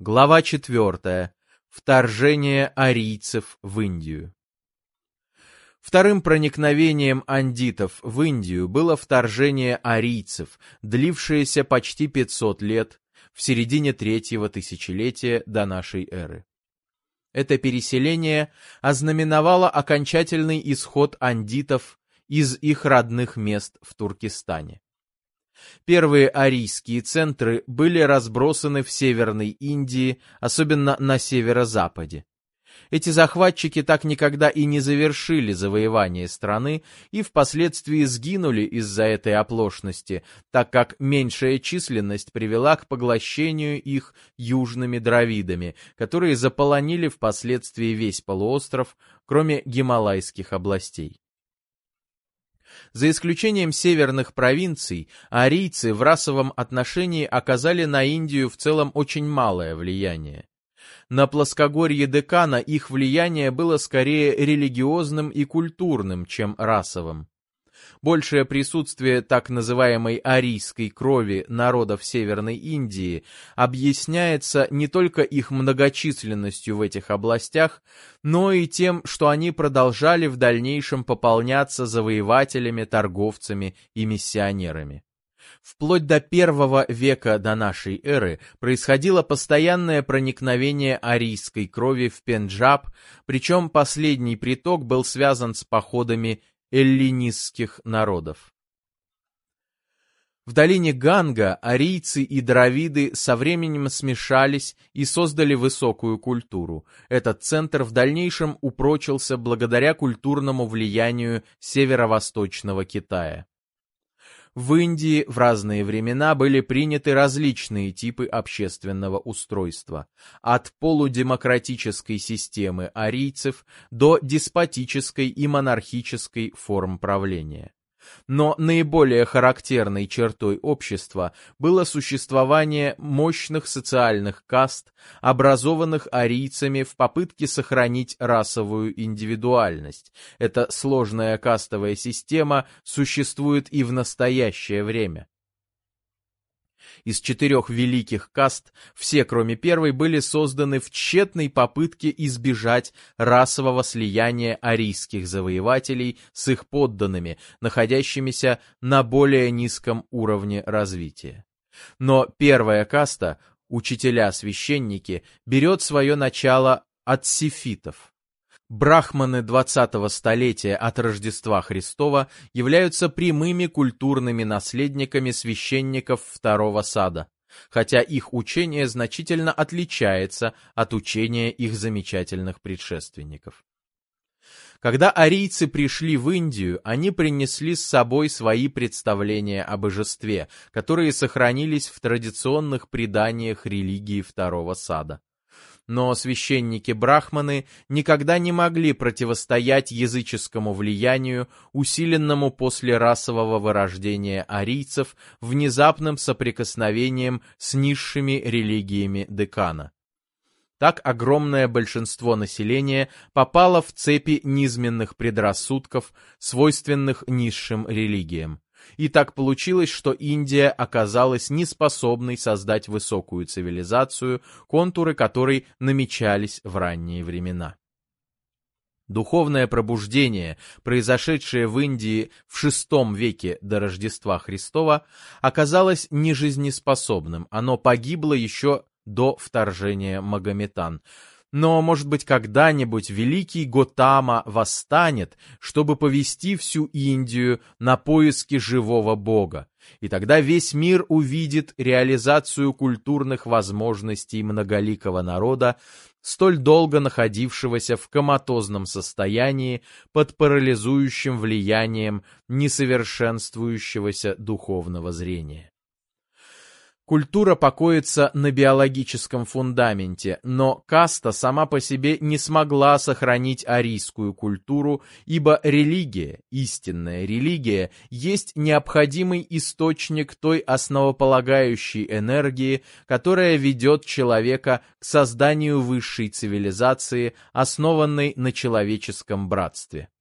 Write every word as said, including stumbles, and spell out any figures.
Глава четвертая. Вторжение арийцев в Индию. Вторым проникновением андитов в Индию было вторжение арийцев, длившееся почти пятьсот лет, в середине третьего тысячелетия до нашей эры. Это переселение ознаменовало окончательный исход андитов из их родных мест в Туркестане. Первые арийские центры были разбросаны в Северной Индии, особенно на северо-западе. Эти захватчики так никогда и не завершили завоевание страны и впоследствии сгинули из-за этой оплошности, так как меньшая численность привела к поглощению их южными дравидами, которые заполонили впоследствии весь полуостров, кроме гималайских областей. За исключением северных провинций, арийцы в расовом отношении оказали на Индию в целом очень малое влияние. На плоскогорье Деккана их влияние было скорее религиозным и культурным, чем расовым. Большее присутствие так называемой арийской крови народов Северной Индии объясняется не только их многочисленностью в этих областях, но и тем, что они продолжали в дальнейшем пополняться завоевателями, торговцами и миссионерами. Вплоть до первого века до нашей эры происходило постоянное проникновение арийской крови в Пенджаб, причем последний приток был связан с походами эллинистских народов. В долине Ганга арийцы и дравиды со временем смешались и создали высокую культуру. Этот центр в дальнейшем упрочился благодаря культурному влиянию северо-восточного Китая. В Индии в разные времена были приняты различные типы общественного устройства, от полудемократической системы арийцев до деспотической и монархической форм правления. Но наиболее характерной чертой общества было существование мощных социальных каст, образованных арийцами в попытке сохранить расовую индивидуальность. Эта сложная кастовая система существует и в настоящее время. Из четырех великих каст все, кроме первой, были созданы в тщетной попытке избежать расового слияния арийских завоевателей с их подданными, находящимися на более низком уровне развития. Но первая каста, учителя-священники, берет свое начало от сифитов. Брахманы двадцатого столетия от Рождества Христова являются прямыми культурными наследниками священников второго сада, хотя их учение значительно отличается от учения их замечательных предшественников. Когда арийцы пришли в Индию, они принесли с собой свои представления о божестве, которые сохранились в традиционных преданиях религии второго сада. Но священники-брахманы никогда не могли противостоять языческому влиянию, усиленному после расового вырождения арийцев внезапным соприкосновением с низшими религиями Деккана. Так огромное большинство населения попало в цепи низменных предрассудков, свойственных низшим религиям. И так получилось, что Индия оказалась неспособной создать высокую цивилизацию, контуры которой намечались в ранние времена. Духовное пробуждение, произошедшее в Индии в шестом веке до Рождества Христова, оказалось нежизнеспособным, оно погибло еще до вторжения магометан. Но, может быть, когда-нибудь великий Готама восстанет, чтобы повести всю Индию на поиски живого Бога, и тогда весь мир увидит реализацию культурных возможностей многоликого народа, столь долго находившегося в коматозном состоянии под парализующим влиянием несовершенствующегося духовного зрения. Культура покоится на биологическом фундаменте, но каста сама по себе не смогла сохранить арийскую культуру, ибо религия, истинная религия, есть необходимый источник той основополагающей энергии, которая ведет человека к созданию высшей цивилизации, основанной на человеческом братстве.